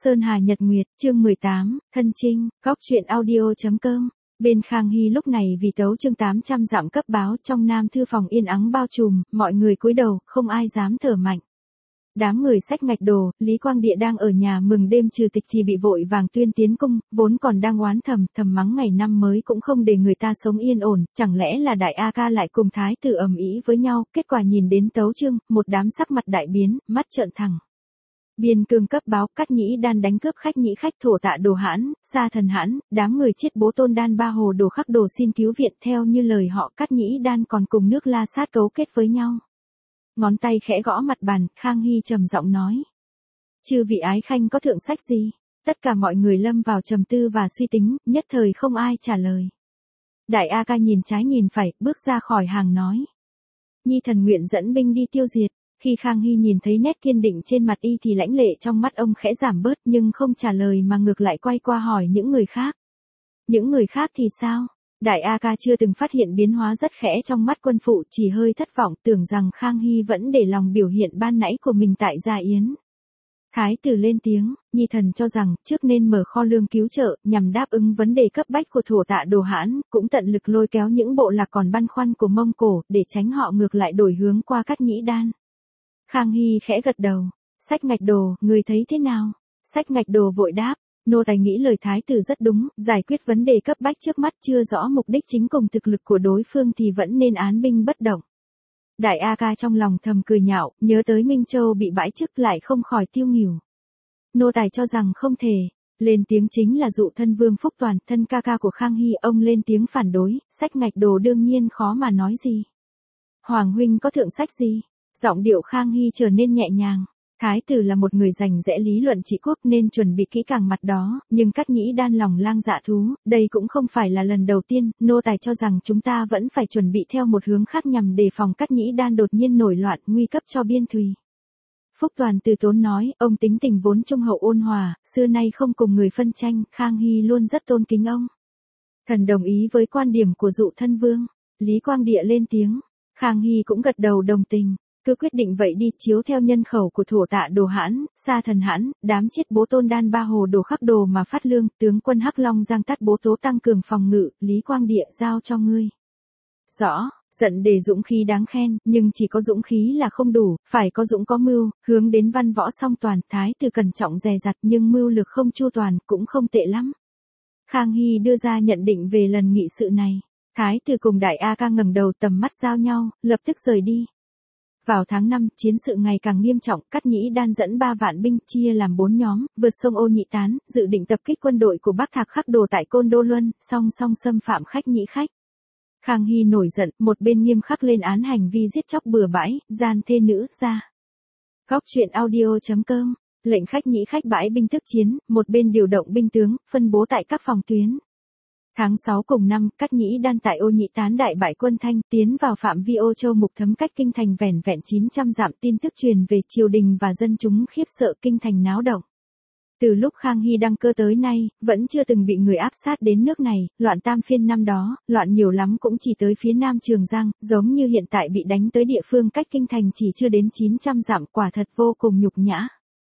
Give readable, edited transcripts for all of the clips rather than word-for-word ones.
Sơn Hà Nhật Nguyệt, chương 18, Thân Trinh, Góc truyện audio.com. Bên Khang Hy lúc này vì tấu chương 800 dặm cấp báo trong Nam thư phòng yên ắng bao trùm, mọi người cúi đầu, không ai dám thở mạnh. Đám người xách ngạch đồ, Lý Quang Địa đang ở nhà mừng đêm trừ tịch thì bị vội vàng tuyên tiến cung, vốn còn đang oán thầm mắng ngày năm mới cũng không để người ta sống yên ổn, chẳng lẽ là đại A Ca lại cùng thái tử ầm ĩ với nhau, kết quả nhìn đến tấu chương, một đám sắc mặt đại biến, mắt trợn thẳng. Biên cương cấp báo, Cát Nhĩ Đan đánh cướp khách nhĩ khách Thổ Tạ Đồ Hãn, Sa Thần Hãn, đám người chết bố Tôn Đan Ba Hồ Đồ Khắc Đồ xin cứu viện, theo như lời họ Cát Nhĩ Đan còn cùng nước La Sát cấu kết với nhau. Ngón tay khẽ gõ mặt bàn, Khang Hy trầm giọng nói. Chư vị ái khanh có thượng sách gì? Tất cả mọi người lâm vào trầm tư và suy tính, nhất thời không ai trả lời. Đại A Ca nhìn trái nhìn phải, bước ra khỏi hàng nói. Nhi thần nguyện dẫn binh đi tiêu diệt. Khi Khang Hy nhìn thấy nét kiên định trên mặt y thì lãnh lệ trong mắt ông khẽ giảm bớt nhưng không trả lời mà ngược lại quay qua hỏi những người khác. Những người khác thì sao? Đại A Ca chưa từng phát hiện biến hóa rất khẽ trong mắt quân phụ, chỉ hơi thất vọng tưởng rằng Khang Hy vẫn để lòng biểu hiện ban nãy của mình tại Gia Yến. Thái tử lên tiếng, Nhi thần cho rằng trước nên mở kho lương cứu trợ nhằm đáp ứng vấn đề cấp bách của Thổ Tạ Đồ Hãn, cũng tận lực lôi kéo những bộ lạc còn băn khoăn của Mông Cổ để tránh họ ngược lại đổi hướng qua Cát Nhĩ Đan. Khang Hy khẽ gật đầu, Sách Ngạch Đồ, người thấy thế nào? Sách Ngạch Đồ vội đáp, nô tài nghĩ lời thái tử rất đúng, giải quyết vấn đề cấp bách trước mắt chưa rõ mục đích chính cùng thực lực của đối phương thì vẫn nên án binh bất động. Đại A Ca trong lòng thầm cười nhạo, nhớ tới Minh Châu bị bãi chức lại không khỏi tiêu nghỉu. Nô tài cho rằng không thể. Lên tiếng chính là Dụ thân Vương Phúc Toàn, thân ca ca của Khang Hy, ông lên tiếng phản đối, Sách Ngạch Đồ đương nhiên khó mà nói gì. Hoàng huynh có thượng sách gì? Giọng điệu Khang Hy trở nên nhẹ nhàng. Thái tử là một người rành rẽ lý luận trị quốc nên chuẩn bị kỹ càng mặt đó, nhưng Cát Nhĩ Đan lòng lang dạ thú, đây cũng không phải là lần đầu tiên, nô tài cho rằng chúng ta vẫn phải chuẩn bị theo một hướng khác nhằm đề phòng Cát Nhĩ Đan đột nhiên nổi loạn nguy cấp cho biên thùy. Phúc Toàn từ tốn nói, ông tính tình vốn trung hậu ôn hòa, xưa nay không cùng người phân tranh, Khang Hy luôn rất tôn kính ông. Thần đồng ý với quan điểm của Dụ thân Vương. Lý Quang Địa lên tiếng, Khang Hy cũng gật đầu đồng tình. Cứ quyết định vậy đi, chiếu theo nhân khẩu của Thổ Tạ Đồ Hãn, Sa Thần Hãn, đám chết bố Tôn Đan Ba Hồ Đồ Khắc Đồ mà phát lương, tướng quân Hắc Long Giang Tát Bố Tố tăng cường phòng ngự, Lý Quang Địa giao cho ngươi. Rõ, giận để dũng khí đáng khen, nhưng chỉ có dũng khí là không đủ, phải có dũng có mưu, hướng đến văn võ song toàn, thái tử cẩn trọng dè dặt nhưng mưu lược không chu toàn, cũng không tệ lắm. Khang Hy đưa ra nhận định về lần nghị sự này. Thái tử cùng Đại A Ca ngẩng đầu tầm mắt giao nhau, lập tức rời đi. Vào tháng 5, chiến sự ngày càng nghiêm trọng, Cát Nhĩ Đan dẫn 3 vạn binh chia làm 4 nhóm, vượt sông Ô Nhị Tán, dự định tập kích quân đội của Bắc Thạc Khắc Đồ tại Côn Đô Luân, song song xâm phạm khách nhĩ khách. Khang Hy nổi giận, một bên nghiêm khắc lên án hành vi giết chóc bừa bãi, gian thê nữ ra. Góc truyện audio.com, lệnh khách nhĩ khách bãi binh thức chiến, một bên điều động binh tướng, phân bố tại các phòng tuyến. Tháng 6 cùng năm, Cát Nhĩ Đan tại Ô Nhị Tán đại bại quân Thanh, tiến vào phạm vi Ô Châu Mục Thấm cách kinh thành vẻn vẹn 900 dặm, tin tức truyền về triều đình và dân chúng khiếp sợ, kinh thành náo động. Từ lúc Khang Hy đăng cơ tới nay, vẫn chưa từng bị người áp sát đến nước này, loạn tam phiên năm đó, loạn nhiều lắm cũng chỉ tới phía nam Trường Giang, giống như hiện tại bị đánh tới địa phương cách kinh thành chỉ chưa đến 900 dặm, quả thật vô cùng nhục nhã.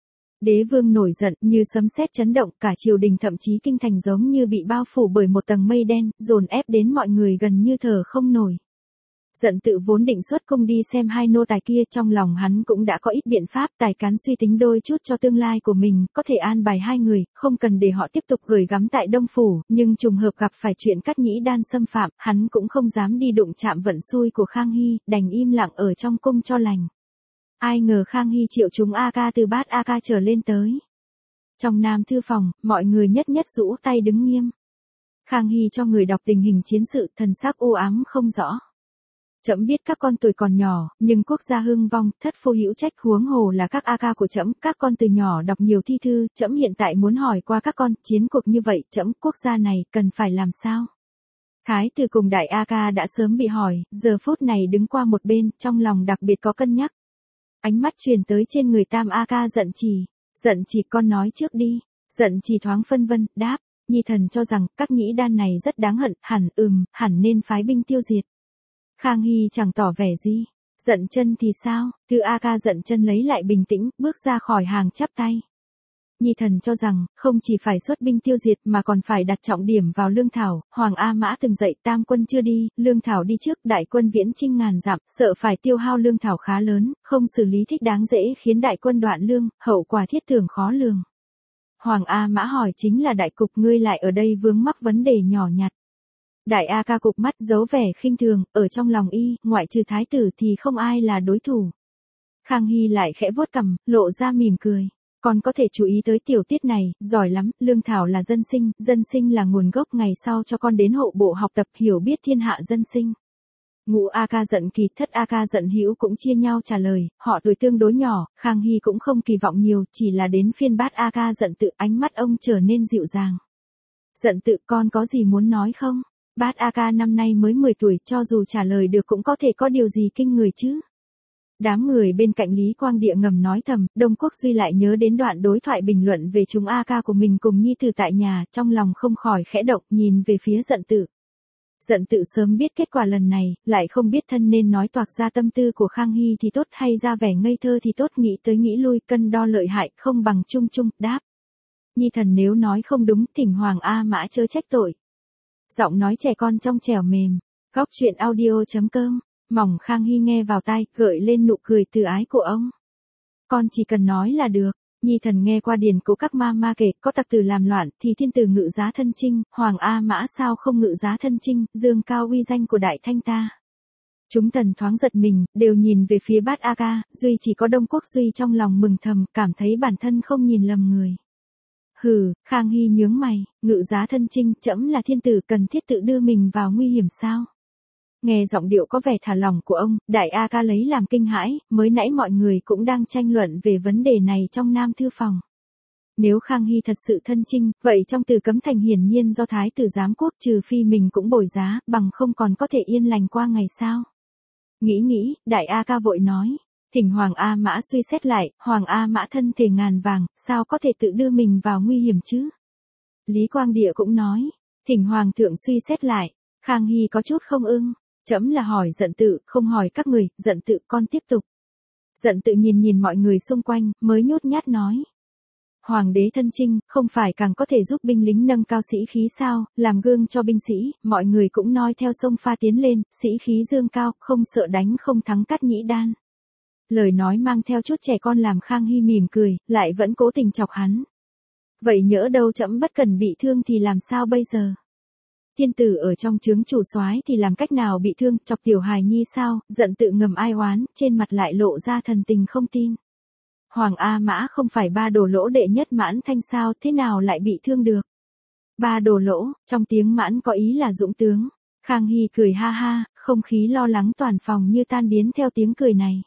Đế vương nổi giận như sấm sét chấn động, cả triều đình thậm chí kinh thành giống như bị bao phủ bởi một tầng mây đen, dồn ép đến mọi người gần như thở không nổi. Giận tự vốn định xuất cung đi xem hai nô tài kia, trong lòng hắn cũng đã có ít biện pháp, tài cán suy tính đôi chút cho tương lai của mình, có thể an bài hai người, không cần để họ tiếp tục gửi gắm tại Đông Phủ, nhưng trùng hợp gặp phải chuyện Cát Nhĩ Đan xâm phạm, hắn cũng không dám đi đụng chạm vận xui của Khang Hy, đành im lặng ở trong cung cho lành. Ai ngờ Khang Hy triệu chúng A Ca từ Bát A Ca trở lên tới. Trong Nam thư phòng, mọi người nhất nhất rũ tay đứng nghiêm. Khang Hy cho người đọc tình hình chiến sự, thần sắc u ám không rõ. Trẫm biết các con tuổi còn nhỏ, nhưng quốc gia hưng vong, thất phu hữu trách, huống hồ là các A Ca của trẫm, các con từ nhỏ đọc nhiều thi thư, trẫm hiện tại muốn hỏi qua các con, chiến cuộc như vậy, trẫm quốc gia này cần phải làm sao? Thái tử cùng Đại A Ca đã sớm bị hỏi, giờ phút này đứng qua một bên, trong lòng đặc biệt có cân nhắc. Ánh mắt truyền tới trên người Tam A Ca giận chỉ con nói trước đi. Giận chỉ thoáng phân vân, đáp, Nhi thần cho rằng Cát Nhĩ Đan này rất đáng hận, hẳn nên phái binh tiêu diệt. Khang Hy chẳng tỏ vẻ gì. Giận chân thì sao? Tư A Ca giận chân lấy lại bình tĩnh, bước ra khỏi hàng chắp tay. Nhi thần cho rằng, không chỉ phải xuất binh tiêu diệt mà còn phải đặt trọng điểm vào lương thảo, Hoàng A Mã từng dạy tam quân chưa đi, lương thảo đi trước, đại quân viễn chinh ngàn dặm, sợ phải tiêu hao lương thảo khá lớn, không xử lý thích đáng dễ khiến đại quân đoạn lương, hậu quả thiết tưởng khó lường. Hoàng A Mã hỏi chính là đại cục, ngươi lại ở đây vướng mắc vấn đề nhỏ nhặt. Đại A Ca cụp mắt giấu vẻ khinh thường, ở trong lòng y, ngoại trừ thái tử thì không ai là đối thủ. Khang Hy lại khẽ vuốt cằm, lộ ra mỉm cười. Con có thể chú ý tới tiểu tiết này, giỏi lắm, lương thảo là dân sinh là nguồn gốc, ngày sau cho con đến hộ bộ học tập hiểu biết thiên hạ dân sinh. Ngũ A Ca giận Kỳ, Thất A Ca giận Hữu cũng chia nhau trả lời, họ tuổi tương đối nhỏ, Khang Hy cũng không kỳ vọng nhiều, chỉ là đến phiên Bát A Ca giận Tự, ánh mắt ông trở nên dịu dàng. Giận Tự, con có gì muốn nói không? Bát A Ca năm nay mới 10 tuổi, cho dù trả lời được cũng có thể có điều gì kinh người chứ? Đám người bên cạnh Lý Quang Địa ngầm nói thầm, Đông Quốc Duy lại nhớ đến đoạn đối thoại bình luận về chúng A Ca của mình cùng nhi tử tại nhà, trong lòng không khỏi khẽ động, nhìn về phía Giận Tự. Giận Tự sớm biết kết quả lần này, lại không biết thân nên nói toạc ra tâm tư của Khang Hy thì tốt hay ra vẻ ngây thơ thì tốt, nghĩ tới nghĩ lui, cân đo lợi hại, không bằng chung chung, đáp. Nhi thần nếu nói không đúng, thỉnh Hoàng A Mã chớ trách tội. Giọng nói trẻ con trong trẻo mềm. Góc truyện audio.com. Mỏng Khang Hy nghe vào tai, gợi lên nụ cười từ ái của ông. Con chỉ cần nói là được. Nhi thần nghe qua điển cố các ma kể, có tặc tử làm loạn thì thiên tử ngự giá thân chinh, Hoàng A Mã sao không ngự giá thân chinh, dương cao uy danh của đại thanh ta. Chúng thần thoáng giật mình, đều nhìn về phía Bát A Ca, duy chỉ có Đông Quốc Duy trong lòng mừng thầm, cảm thấy bản thân không nhìn lầm người. Hừ, Khang Hy nhướng mày, ngự giá thân chinh, trẫm là thiên tử, cần thiết tự đưa mình vào nguy hiểm sao? Nghe giọng điệu có vẻ thả lỏng của ông, Đại A Ca lấy làm kinh hãi, mới nãy mọi người cũng đang tranh luận về vấn đề này trong Nam Thư Phòng. Nếu Khang Hy thật sự thân chinh, vậy trong Từ Cấm Thành hiển nhiên do thái tử giám quốc, trừ phi mình cũng bồi giá, bằng không còn có thể yên lành qua ngày sao. Nghĩ, Đại A Ca vội nói, thỉnh Hoàng A Mã suy xét lại, Hoàng A Mã thân thể ngàn vàng, sao có thể tự đưa mình vào nguy hiểm chứ? Lý Quang Địa cũng nói, thỉnh Hoàng thượng suy xét lại. Khang Hy có chút không ưng. Trẫm là hỏi Giận Tự, không hỏi các người, Giận Tự con tiếp tục. Giận Tự nhìn mọi người xung quanh, mới nhút nhát nói. Hoàng đế thân chinh, không phải càng có thể giúp binh lính nâng cao sĩ khí sao, làm gương cho binh sĩ, mọi người cũng noi theo sông pha tiến lên, sĩ khí dương cao, không sợ đánh không thắng Cát Nhĩ Đan. Lời nói mang theo chút trẻ con làm Khang Hy mỉm cười, lại vẫn cố tình chọc hắn. Vậy nhỡ đâu trẫm bất cần bị thương thì làm sao bây giờ? Thiên tử ở trong trướng chủ soái thì làm cách nào bị thương, chọc tiểu hài nhi sao? Giận Tự ngầm ai oán, trên mặt lại lộ ra thần tình không tin. Hoàng A Mã không phải ba đồ lỗ đệ nhất Mãn Thanh sao, thế nào lại bị thương được? Ba đồ lỗ, trong tiếng Mãn có ý là dũng tướng. Khang Hy cười ha ha, không khí lo lắng toàn phòng như tan biến theo tiếng cười này.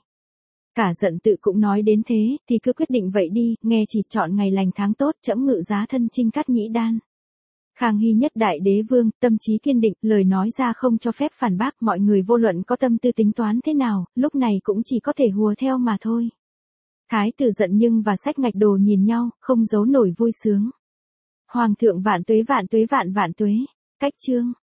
Cả Giận Tự cũng nói đến thế, thì cứ quyết định vậy đi, nghe chỉ chọn ngày lành tháng tốt, trẫm ngự giá thân chinh Cát Nhĩ Đan. Khang Hy nhất đại đế vương, tâm trí kiên định, lời nói ra không cho phép phản bác, mọi người vô luận có tâm tư tính toán thế nào, lúc này cũng chỉ có thể hùa theo mà thôi. Thái tử Giận Nhưng và Sách Ngạch Đồ nhìn nhau, không giấu nổi vui sướng. Hoàng thượng vạn tuế vạn tuế vạn vạn tuế. Cách chương.